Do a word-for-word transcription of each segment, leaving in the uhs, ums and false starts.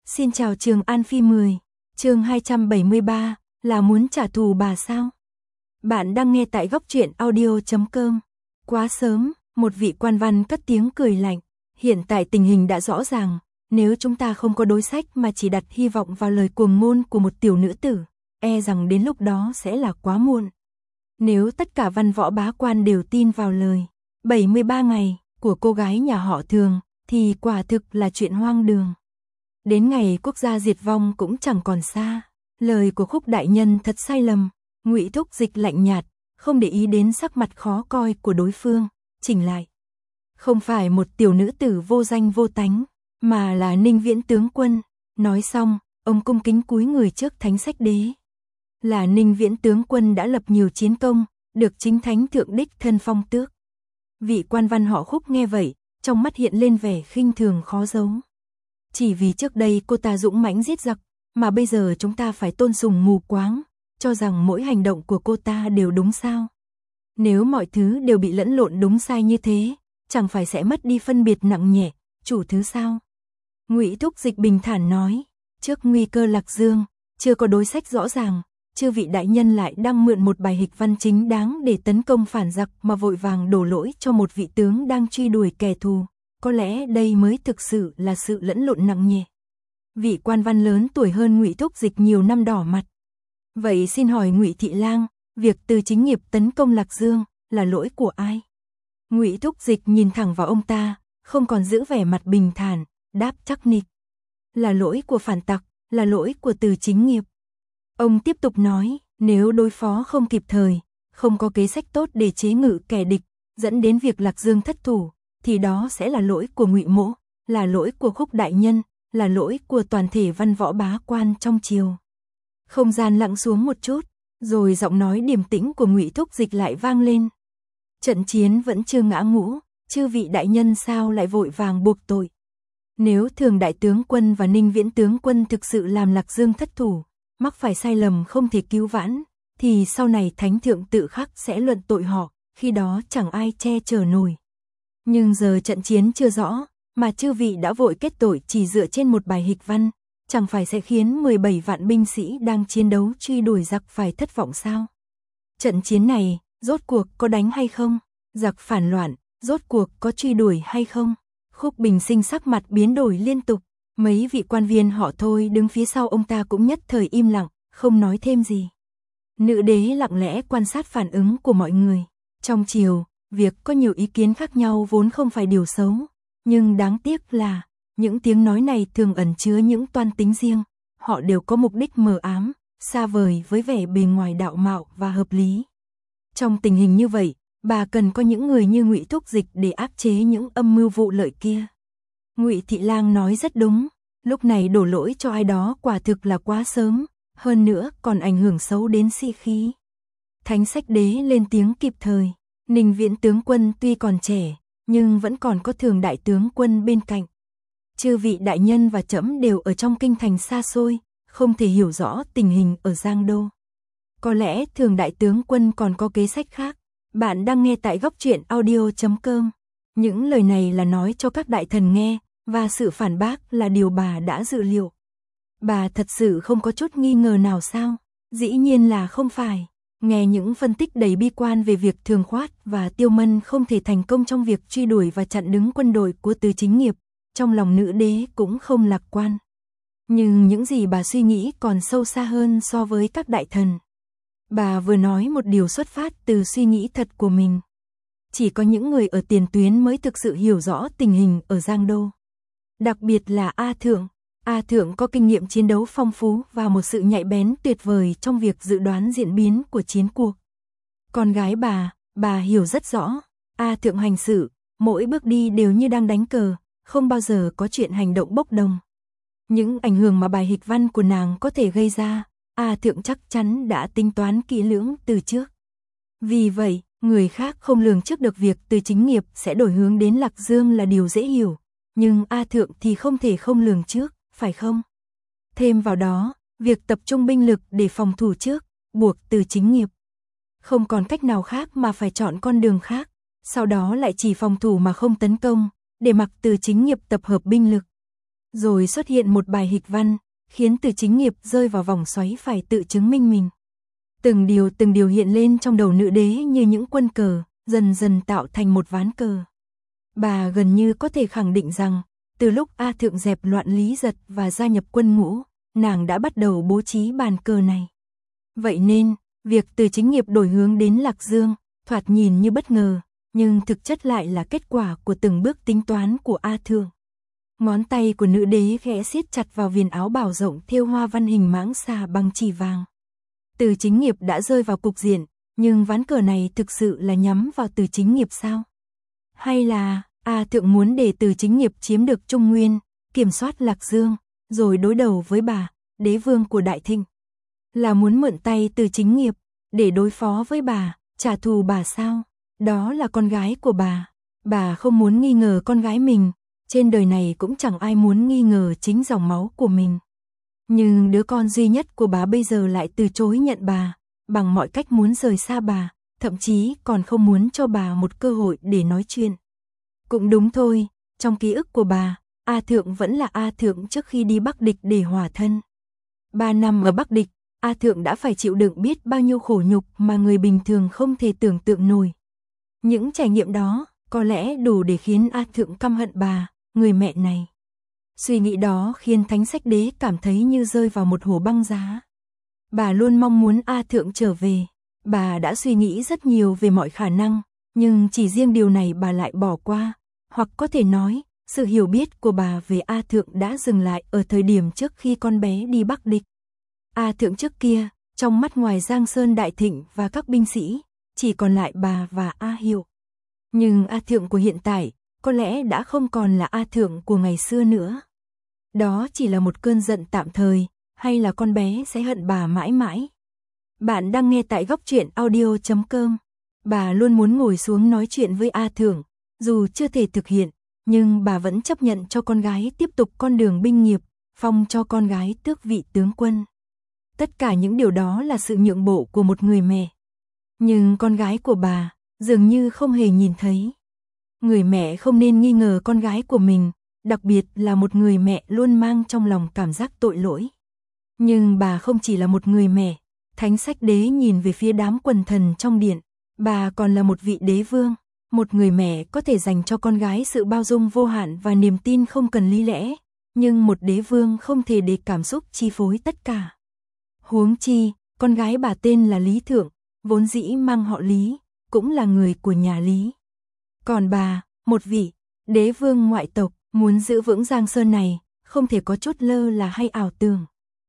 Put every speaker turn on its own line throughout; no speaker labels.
Xin chào Trường An Phi mười, chương hai trăm bảy mươi ba, là muốn trả thù bà sao? Bạn đang nghe tại góc truyện audio chấm com. Quá sớm, một vị quan văn cất tiếng cười lạnh. Hiện tại tình hình đã rõ ràng, nếu chúng ta không có đối sách mà chỉ đặt hy vọng vào lời cuồng ngôn của một tiểu nữ tử, e rằng đến lúc đó sẽ là quá muộn. Nếu tất cả văn võ bá quan đều tin vào lời bảy mươi ba ngày của cô gái nhà họ Thường, thì quả thực là chuyện hoang đường. Đến ngày quốc gia diệt vong cũng chẳng còn xa. Lời của Khúc đại nhân thật sai lầm. Ngụy Thúc Dịch lạnh nhạt, không để ý đến sắc mặt khó coi của đối phương, chỉnh lại. Không phải một tiểu nữ tử vô danh vô tánh, mà là Ninh Viễn tướng quân. Nói xong, ông cung kính cúi người trước Thánh Sách Đế. Là Ninh Viễn tướng quân đã lập nhiều chiến công, được chính thánh thượng đích thân phong tước. Vị quan văn họ Khúc nghe vậy, trong mắt hiện lên vẻ khinh thường khó giấu. Chỉ vì trước đây cô ta dũng mãnh giết giặc, mà bây giờ chúng ta phải tôn sùng mù quáng, cho rằng mỗi hành động của cô ta đều đúng sao? Nếu mọi thứ đều bị lẫn lộn đúng sai như thế, chẳng phải sẽ mất đi phân biệt nặng nhẹ, chủ thứ sao? Ngụy Thúc Dịch bình thản nói, trước nguy cơ Lạc Dương, chưa có đối sách rõ ràng, chư vị đại nhân lại đang mượn một bài hịch văn chính đáng để tấn công phản giặc mà vội vàng đổ lỗi cho một vị tướng đang truy đuổi kẻ thù. Có lẽ đây mới thực sự là sự lẫn lộn nặng nhẹ. Vị quan văn lớn tuổi hơn Ngụy Thúc Dịch nhiều năm đỏ mặt. Vậy xin hỏi Ngụy Thị Lang, việc từ chính nghiệp tấn công Lạc Dương là lỗi của ai? Ngụy Thúc Dịch nhìn thẳng vào ông ta, không còn giữ vẻ mặt bình thản, đáp chắc nịch. Là lỗi của phản tặc, là lỗi của từ chính nghiệp. Ông tiếp tục nói, nếu đối phó không kịp thời, không có kế sách tốt để chế ngự kẻ địch, dẫn đến việc Lạc Dương thất thủ, thì đó sẽ là lỗi của Ngụy Mỗ, là lỗi của Khúc đại nhân, là lỗi của toàn thể văn võ bá quan trong triều. Không gian lặng xuống một chút, rồi giọng nói điềm tĩnh của Ngụy Thúc Dịch lại vang lên. Trận chiến vẫn chưa ngã ngũ, chư vị đại nhân sao lại vội vàng buộc tội? Nếu Thường đại tướng quân và Ninh Viễn tướng quân thực sự làm Lạc Dương thất thủ, mắc phải sai lầm không thể cứu vãn, thì sau này thánh thượng tự khắc sẽ luận tội họ, khi đó chẳng ai che chở nổi. Nhưng giờ trận chiến chưa rõ, mà chư vị đã vội kết tội chỉ dựa trên một bài hịch văn, chẳng phải sẽ khiến mười bảy vạn binh sĩ đang chiến đấu truy đuổi giặc phải thất vọng sao? Trận chiến này, rốt cuộc có đánh hay không? Giặc phản loạn, rốt cuộc có truy đuổi hay không? Khúc Bình Sinh sắc mặt biến đổi liên tục, mấy vị quan viên họ Thôi đứng phía sau ông ta cũng nhất thời im lặng, không nói thêm gì. Nữ đế lặng lẽ quan sát phản ứng của mọi người. Trong triều, việc có nhiều ý kiến khác nhau vốn không phải điều xấu, nhưng đáng tiếc là, những tiếng nói này thường ẩn chứa những toan tính riêng, họ đều có mục đích mờ ám, xa vời với vẻ bề ngoài đạo mạo và hợp lý. Trong tình hình như vậy, bà cần có những người như Ngụy Thúc Dịch để áp chế những âm mưu vụ lợi kia. Ngụy Thị Lang nói rất đúng, lúc này đổ lỗi cho ai đó quả thực là quá sớm, hơn nữa còn ảnh hưởng xấu đến sĩ khí. Thánh Sách Đế lên tiếng kịp thời. Ninh Viễn tướng quân tuy còn trẻ, nhưng vẫn còn có Thường đại tướng quân bên cạnh. Chư vị đại nhân và trẫm đều ở trong kinh thành xa xôi, không thể hiểu rõ tình hình ở Giang Đô. Có lẽ Thường đại tướng quân còn có kế sách khác. Bạn đang nghe tại góc truyện audio chấm com. Những lời này là nói cho các đại thần nghe, và sự phản bác là điều bà đã dự liệu. Bà thật sự không có chút nghi ngờ nào sao? Dĩ nhiên là không phải. Nghe những phân tích đầy bi quan về việc Thường Khoát và Tiêu Mân không thể thành công trong việc truy đuổi và chặn đứng quân đội của từ chính nghiệp, trong lòng nữ đế cũng không lạc quan. Nhưng những gì bà suy nghĩ còn sâu xa hơn so với các đại thần. Bà vừa nói một điều xuất phát từ suy nghĩ thật của mình. Chỉ có những người ở tiền tuyến mới thực sự hiểu rõ tình hình ở Giang Đô. Đặc biệt là A Thượng. A Thượng có kinh nghiệm chiến đấu phong phú và một sự nhạy bén tuyệt vời trong việc dự đoán diễn biến của chiến cuộc. Con gái bà, bà hiểu rất rõ. A Thượng hành sự, mỗi bước đi đều như đang đánh cờ, không bao giờ có chuyện hành động bốc đồng. Những ảnh hưởng mà bài hịch văn của nàng có thể gây ra, A Thượng chắc chắn đã tính toán kỹ lưỡng từ trước. Vì vậy, người khác không lường trước được việc từ chính nghiệp sẽ đổi hướng đến Lạc Dương là điều dễ hiểu. Nhưng A Thượng thì không thể không lường trước, phải không? Thêm vào đó, việc tập trung binh lực để phòng thủ trước, buộc từ chính nghiệp. Không còn cách nào khác mà phải chọn con đường khác, sau đó lại chỉ phòng thủ mà không tấn công, để mặc từ chính nghiệp tập hợp binh lực. Rồi xuất hiện một bài hịch văn, khiến Từ Chính Nghiệp rơi vào vòng xoáy phải tự chứng minh mình. Từng điều từng điều hiện lên trong đầu nữ đế như những quân cờ, dần dần tạo thành một ván cờ. Bà gần như có thể khẳng định rằng, từ lúc A Thượng dẹp loạn Lý Giật và gia nhập quân ngũ, nàng đã bắt đầu bố trí bàn cờ này. Vậy nên, việc Từ Chính Nghiệp đổi hướng đến Lạc Dương, thoạt nhìn như bất ngờ, nhưng thực chất lại là kết quả của từng bước tính toán của A Thượng. Ngón tay của nữ đế khẽ siết chặt vào viền áo bào rộng thêu hoa văn hình mãng xà bằng chỉ vàng. Từ Chính Nghiệp đã rơi vào cục diện, nhưng ván cờ này thực sự là nhắm vào Từ Chính Nghiệp sao? Hay là A Thượng muốn để Từ Chính Nghiệp chiếm được Trung Nguyên, kiểm soát Lạc Dương, rồi đối đầu với bà, đế vương của Đại Thịnh? Là muốn mượn tay Từ Chính Nghiệp, để đối phó với bà, trả thù bà sao? Đó là con gái của bà. Bà không muốn nghi ngờ con gái mình, trên đời này cũng chẳng ai muốn nghi ngờ chính dòng máu của mình. Nhưng đứa con duy nhất của bà bây giờ lại từ chối nhận bà, bằng mọi cách muốn rời xa bà, thậm chí còn không muốn cho bà một cơ hội để nói chuyện. Cũng đúng thôi, trong ký ức của bà, A Thượng vẫn là A Thượng trước khi đi Bắc Địch để hòa thân. Ba năm ở Bắc Địch, A Thượng đã phải chịu đựng biết bao nhiêu khổ nhục mà người bình thường không thể tưởng tượng nổi. Những trải nghiệm đó, có lẽ đủ để khiến A Thượng căm hận bà, người mẹ này. Suy nghĩ đó khiến Thánh Sách Đế cảm thấy như rơi vào một hồ băng giá. Bà luôn mong muốn A Thượng trở về. Bà đã suy nghĩ rất nhiều về mọi khả năng, nhưng chỉ riêng điều này bà lại bỏ qua. Hoặc có thể nói, sự hiểu biết của bà về A Thượng đã dừng lại ở thời điểm trước khi con bé đi Bắc Địch. A Thượng trước kia, trong mắt ngoài Giang Sơn Đại Thịnh và các binh sĩ, chỉ còn lại bà và A Hiệu. Nhưng A Thượng của hiện tại, có lẽ đã không còn là A Thượng của ngày xưa nữa. Đó chỉ là một cơn giận tạm thời, hay là con bé sẽ hận bà mãi mãi? Bạn đang nghe tại góc truyện audio chấm com. Bà luôn muốn ngồi xuống nói chuyện với A Thượng, dù chưa thể thực hiện, nhưng bà vẫn chấp nhận cho con gái tiếp tục con đường binh nghiệp, phong cho con gái tước vị tướng quân. Tất cả những điều đó là sự nhượng bộ của một người mẹ. Nhưng con gái của bà, dường như không hề nhìn thấy. Người mẹ không nên nghi ngờ con gái của mình, đặc biệt là một người mẹ luôn mang trong lòng cảm giác tội lỗi. Nhưng bà không chỉ là một người mẹ. Thánh Sách Đế nhìn về phía đám quần thần trong điện, bà còn là một vị đế vương, một người mẹ có thể dành cho con gái sự bao dung vô hạn và niềm tin không cần lý lẽ, nhưng một đế vương không thể để cảm xúc chi phối tất cả. Huống chi, con gái bà tên là Lý Thượng, vốn dĩ mang họ Lý, cũng là người của nhà Lý. Còn bà, một vị đế vương ngoại tộc, muốn giữ vững Giang Sơn này, không thể có chút lơ là hay ảo tưởng.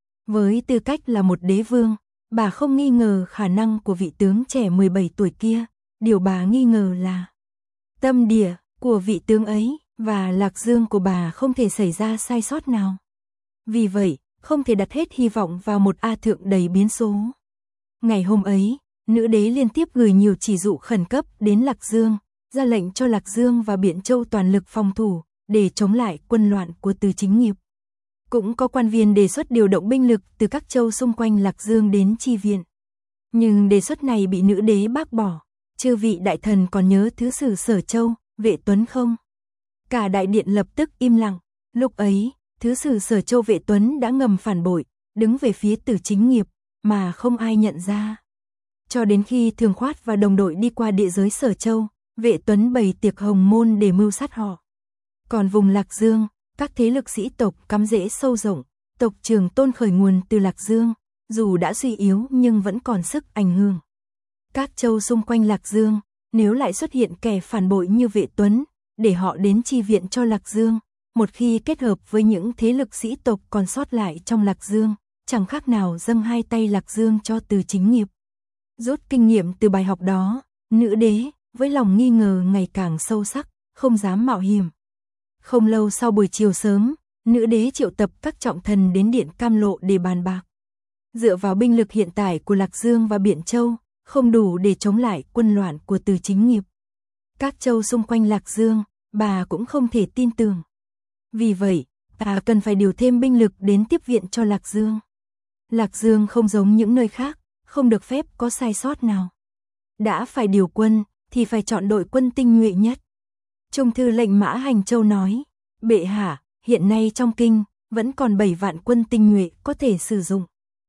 Với tư cách là một đế vương, bà không nghi ngờ khả năng của vị tướng trẻ mười bảy tuổi kia, điều bà nghi ngờ là tâm địa của vị tướng ấy và Lạc Dương của bà không thể xảy ra sai sót nào. Vì vậy, không thể đặt hết hy vọng vào một A Thượng đầy biến số. Ngày hôm ấy, nữ đế liên tiếp gửi nhiều chỉ dụ khẩn cấp đến Lạc Dương, ra lệnh cho Lạc Dương và Biện Châu toàn lực phòng thủ để chống lại quân loạn của Từ Chính Nghiệp. Cũng có quan viên đề xuất điều động binh lực từ các châu xung quanh Lạc Dương đến chi viện. Nhưng đề xuất này bị nữ đế bác bỏ. Chư vị đại thần còn nhớ thứ sử Sở Châu, Vệ Tuấn không? Cả đại điện lập tức im lặng. Lúc ấy, thứ sử Sở Châu Vệ Tuấn đã ngầm phản bội, đứng về phía Từ Chính Nghiệp, mà không ai nhận ra. Cho đến khi Thường Khoát và đồng đội đi qua địa giới Sở Châu, Vệ Tuấn bày tiệc hồng môn để mưu sát họ. Còn vùng Lạc Dương, các thế lực sĩ tộc cắm rễ sâu rộng, tộc Trường Tôn khởi nguồn từ Lạc Dương, dù đã suy yếu nhưng vẫn còn sức ảnh hưởng. Các châu xung quanh Lạc Dương, nếu lại xuất hiện kẻ phản bội như Vệ Tuấn, để họ đến chi viện cho Lạc Dương, một khi kết hợp với những thế lực sĩ tộc còn sót lại trong Lạc Dương, chẳng khác nào dâng hai tay Lạc Dương cho Từ Chính Nghiệp. Rút kinh nghiệm từ bài học đó, nữ đế, với lòng nghi ngờ ngày càng sâu sắc, không dám mạo hiểm. Không lâu sau buổi chiều sớm, nữ đế triệu tập các trọng thần đến điện Cam Lộ để bàn bạc. Dựa vào binh lực hiện tại của Lạc Dương và Biện Châu, không đủ để chống lại quân loạn của Từ Chính Nghiệp. Các châu xung quanh Lạc Dương, bà cũng không thể tin tưởng. Vì vậy, bà cần phải điều thêm binh lực đến tiếp viện cho Lạc Dương. Lạc Dương không giống những nơi khác, không được phép có sai sót nào. Đã phải điều quân, thì phải chọn đội quân tinh nhuệ nhất. Trung thư lệnh Mã Hành Châu nói, bệ hạ, hiện nay trong kinh, vẫn còn bảy vạn quân tinh nhuệ có thể sử dụng.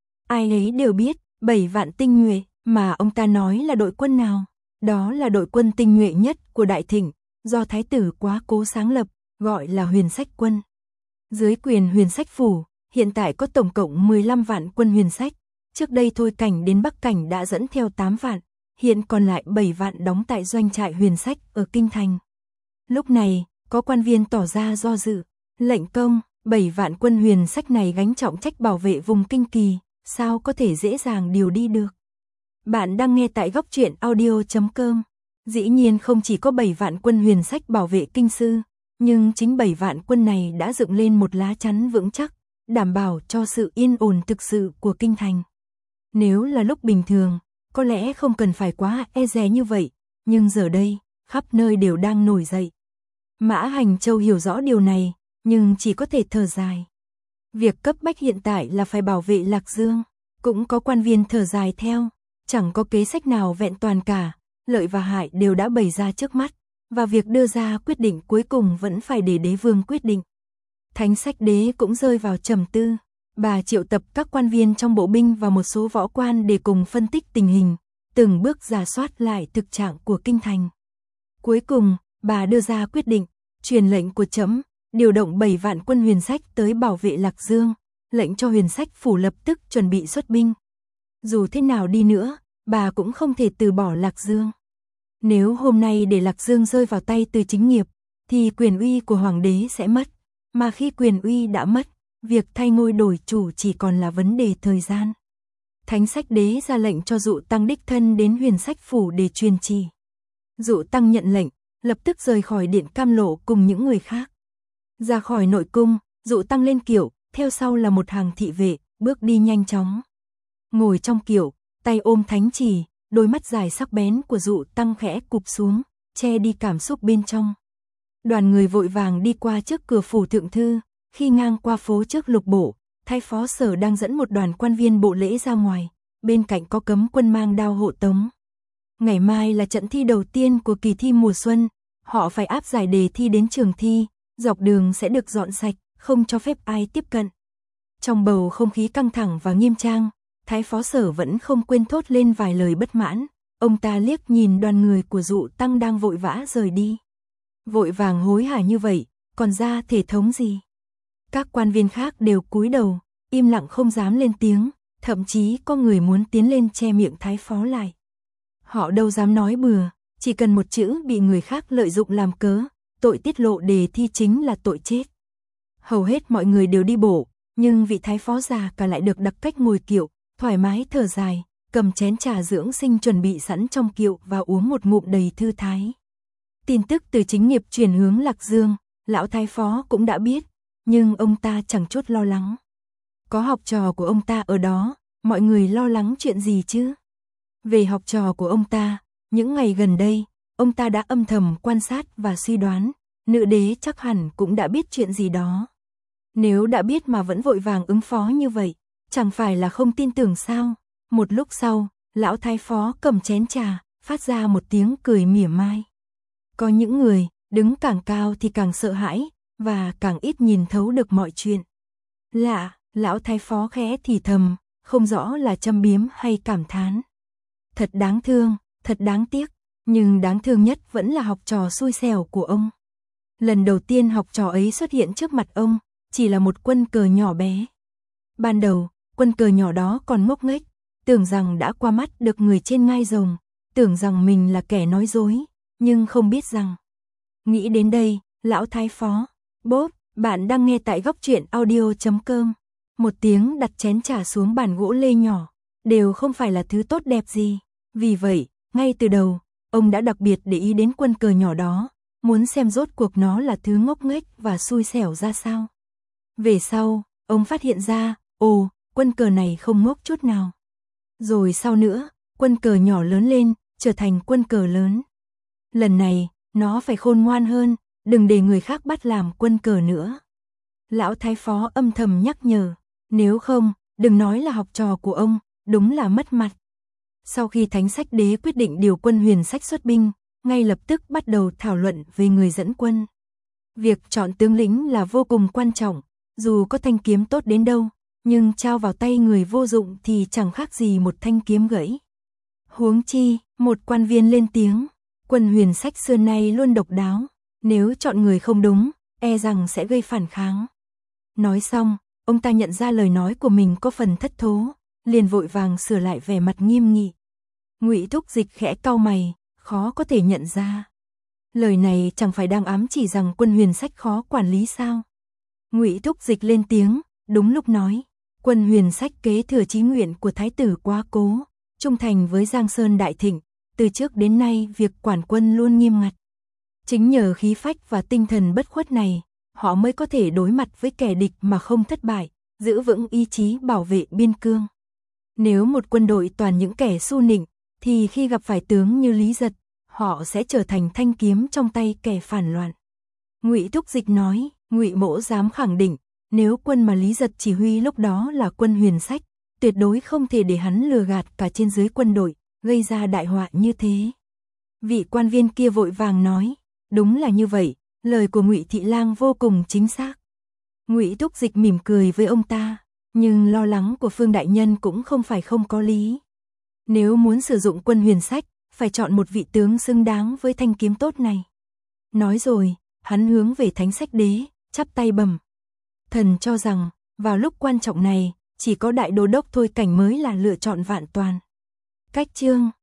Ai ấy đều biết, bảy vạn tinh nhuệ mà ông ta nói là đội quân nào. Đó là đội quân tinh nhuệ nhất của Đại Thịnh, do Thái tử Quá Cố sáng lập, gọi là Huyền Sách Quân. Dưới quyền Huyền Sách Phủ, hiện tại có tổng cộng mười lăm vạn quân huyền sách. Trước đây Thôi Cảnh đến Bắc Cảnh đã dẫn theo tám vạn, hiện còn lại bảy vạn đóng tại doanh trại huyền sách ở Kinh Thành. Lúc này, có quan viên tỏ ra do dự, lệnh công, bảy vạn quân huyền sách này gánh trọng trách bảo vệ vùng Kinh Kỳ, sao có thể dễ dàng điều đi được. Bạn đang nghe tại góc truyện audio chấm com. Dĩ nhiên không chỉ có bảy vạn quân huyền sách bảo vệ kinh sư, nhưng chính bảy vạn quân này đã dựng lên một lá chắn vững chắc, đảm bảo cho sự yên ổn thực sự của kinh thành. Nếu là lúc bình thường, có lẽ không cần phải quá e dè như vậy, nhưng giờ đây, khắp nơi đều đang nổi dậy. Mã Hành Châu hiểu rõ điều này, nhưng chỉ có thể thở dài. Việc cấp bách hiện tại là phải bảo vệ Lạc Dương, cũng có quan viên thở dài theo, chẳng có kế sách nào vẹn toàn cả, lợi và hại đều đã bày ra trước mắt, và việc đưa ra quyết định cuối cùng vẫn phải để đế vương quyết định. Thánh Sách Đế cũng rơi vào trầm tư, bà triệu tập các quan viên trong bộ binh và một số võ quan để cùng phân tích tình hình, từng bước rà soát lại thực trạng của kinh thành. Cuối cùng, bà đưa ra quyết định, truyền lệnh của trẫm, điều động bảy vạn quân huyền sách tới bảo vệ Lạc Dương, lệnh cho huyền sách phủ lập tức chuẩn bị xuất binh. Dù thế nào đi nữa, bà cũng không thể từ bỏ Lạc Dương. Nếu hôm nay để Lạc Dương rơi vào tay Từ Chính Nghiệp, thì quyền uy của hoàng đế sẽ mất, mà khi quyền uy đã mất, việc thay ngôi đổi chủ chỉ còn là vấn đề thời gian. Thánh Sách Đế ra lệnh cho Dụ Tăng đích thân đến huyền sách phủ để truyền chỉ. Dụ Tăng nhận lệnh, lập tức rời khỏi điện Cam Lộ cùng những người khác. Ra khỏi nội cung, Dụ Tăng lên kiệu, theo sau là một hàng thị vệ, bước đi nhanh chóng. Ngồi trong kiệu, tay ôm thánh chỉ, đôi mắt dài sắc bén của Dụ Tăng khẽ cụp xuống, che đi cảm xúc bên trong. Đoàn người vội vàng đi qua trước cửa phủ thượng thư, khi ngang qua phố trước lục bộ, Thái Phó Sở đang dẫn một đoàn quan viên bộ lễ ra ngoài, bên cạnh có cấm quân mang đao hộ tống. Ngày mai là trận thi đầu tiên của kỳ thi mùa xuân, họ phải áp giải đề thi đến trường thi, dọc đường sẽ được dọn sạch, không cho phép ai tiếp cận. Trong bầu không khí căng thẳng và nghiêm trang, Thái Phó Sở vẫn không quên thốt lên vài lời bất mãn, ông ta liếc nhìn đoàn người của Dụ Tăng đang vội vã rời đi. Vội vàng hối hả như vậy, còn ra thể thống gì? Các quan viên khác đều cúi đầu, im lặng không dám lên tiếng, thậm chí có người muốn tiến lên che miệng Thái Phó lại. Họ đâu dám nói bừa, chỉ cần một chữ bị người khác lợi dụng làm cớ, tội tiết lộ đề thi chính là tội chết. Hầu hết mọi người đều đi bộ, nhưng vị Thái Phó già cả lại được đặc cách ngồi kiệu, thoải mái thở dài, cầm chén trà dưỡng sinh chuẩn bị sẵn trong kiệu và uống một ngụm đầy thư thái. Tin tức từ Chính Nghiệp chuyển hướng Lạc Dương, lão Thái Phó cũng đã biết, nhưng ông ta chẳng chút lo lắng. Có học trò của ông ta ở đó, mọi người lo lắng chuyện gì chứ? Về học trò của ông ta, những ngày gần đây, ông ta đã âm thầm quan sát và suy đoán, nữ đế chắc hẳn cũng đã biết chuyện gì đó. Nếu đã biết mà vẫn vội vàng ứng phó như vậy, chẳng phải là không tin tưởng sao? Một lúc sau, lão Thái Phó cầm chén trà, phát ra một tiếng cười mỉa mai. Có những người, đứng càng cao thì càng sợ hãi, và càng ít nhìn thấu được mọi chuyện. Lạ, lão Thái Phó khẽ thì thầm, không rõ là châm biếm hay cảm thán. Thật đáng thương, thật đáng tiếc, nhưng đáng thương nhất vẫn là học trò xui xẻo của ông. Lần đầu tiên học trò ấy xuất hiện trước mặt ông, chỉ là một quân cờ nhỏ bé. Ban đầu, quân cờ nhỏ đó còn ngốc nghếch, tưởng rằng đã qua mắt được người trên ngai rồng, tưởng rằng mình là kẻ nói dối, nhưng không biết rằng. Nghĩ đến đây, lão Thái Phó, bốp, bạn đang nghe tại góc truyện audio chấm com. Một tiếng đặt chén trà xuống bàn gỗ lê nhỏ, đều không phải là thứ tốt đẹp gì. Vì vậy, ngay từ đầu, ông đã đặc biệt để ý đến quân cờ nhỏ đó, muốn xem rốt cuộc nó là thứ ngốc nghếch và xui xẻo ra sao. Về sau, ông phát hiện ra, ồ, quân cờ này không ngốc chút nào. Rồi sau nữa, quân cờ nhỏ lớn lên, trở thành quân cờ lớn. Lần này, nó phải khôn ngoan hơn, đừng để người khác bắt làm quân cờ nữa. Lão Thái Phó âm thầm nhắc nhở, nếu không, đừng nói là học trò của ông, đúng là mất mặt. Sau khi Thánh Sách Đế quyết định điều quân huyền sách xuất binh, ngay lập tức bắt đầu thảo luận về người dẫn quân. Việc chọn tướng lĩnh là vô cùng quan trọng, dù có thanh kiếm tốt đến đâu, nhưng trao vào tay người vô dụng thì chẳng khác gì một thanh kiếm gãy. Huống chi, một quan viên lên tiếng, Quân Huyền Sách xưa nay luôn độc đáo, nếu chọn người không đúng, e rằng sẽ gây phản kháng. Nói xong, ông ta nhận ra lời nói của mình có phần thất thố, liền vội vàng sửa lại vẻ mặt nghiêm nghị. Ngụy Thúc Dịch khẽ cau mày, khó có thể nhận ra. Lời này chẳng phải đang ám chỉ rằng Quân Huyền Sách khó quản lý sao? Ngụy Thúc Dịch lên tiếng, đúng lúc nói, Quân Huyền Sách kế thừa chí nguyện của thái tử Quá Cố, trung thành với Giang Sơn đại thịnh, từ trước đến nay việc quản quân luôn nghiêm ngặt. Chính nhờ khí phách và tinh thần bất khuất này, họ mới có thể đối mặt với kẻ địch mà không thất bại, giữ vững ý chí bảo vệ biên cương. Nếu một quân đội toàn những kẻ su nịnh, thì khi gặp phải tướng như Lý Giật, họ sẽ trở thành thanh kiếm trong tay kẻ phản loạn. Ngụy Thúc Dịch nói, Ngụy Mỗ dám khẳng định, nếu quân mà Lý Giật chỉ huy lúc đó là Quân Huyền Sách, tuyệt đối không thể để hắn lừa gạt cả trên dưới quân đội, gây ra đại họa như thế. Vị quan viên kia vội vàng nói, đúng là như vậy, lời của Ngụy Thị Lang vô cùng chính xác. Ngụy Thúc Dịch mỉm cười với ông ta, nhưng lo lắng của Phương đại nhân cũng không phải không có lý. Nếu muốn sử dụng Quân Huyền Sách, phải chọn một vị tướng xứng đáng với thanh kiếm tốt này. Nói rồi, hắn hướng về Thánh Sách Đế, chắp tay bẩm. Thần cho rằng, vào lúc quan trọng này, chỉ có đại đô đốc Thôi Cảnh mới là lựa chọn vạn toàn. Cách chương